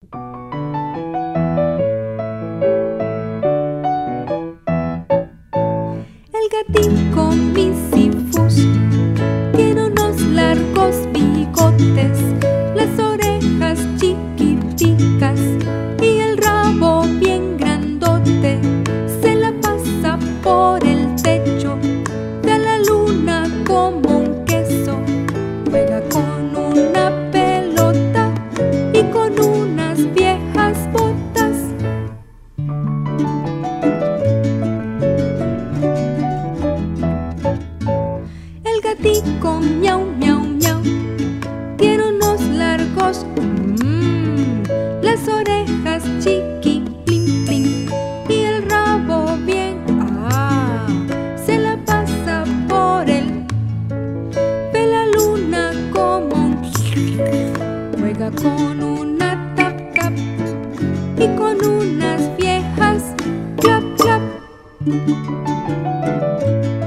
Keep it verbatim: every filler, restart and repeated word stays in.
El gatico Misifus tiene unos largos bigotes, las orejas chiquiticas y el rabo bien grandote. Se la pasa por el techo, ve a la luna como un queso, juega con una pelota y con unas viejas botas. El gatico miau, miau, miau tiene unos largos, mmm, las orejas chiqui, plin, plin, y el rabo bien, ah, se la pasa por el, ve la luna como un, juega con una tap, tap y con unas viejas clap, clap.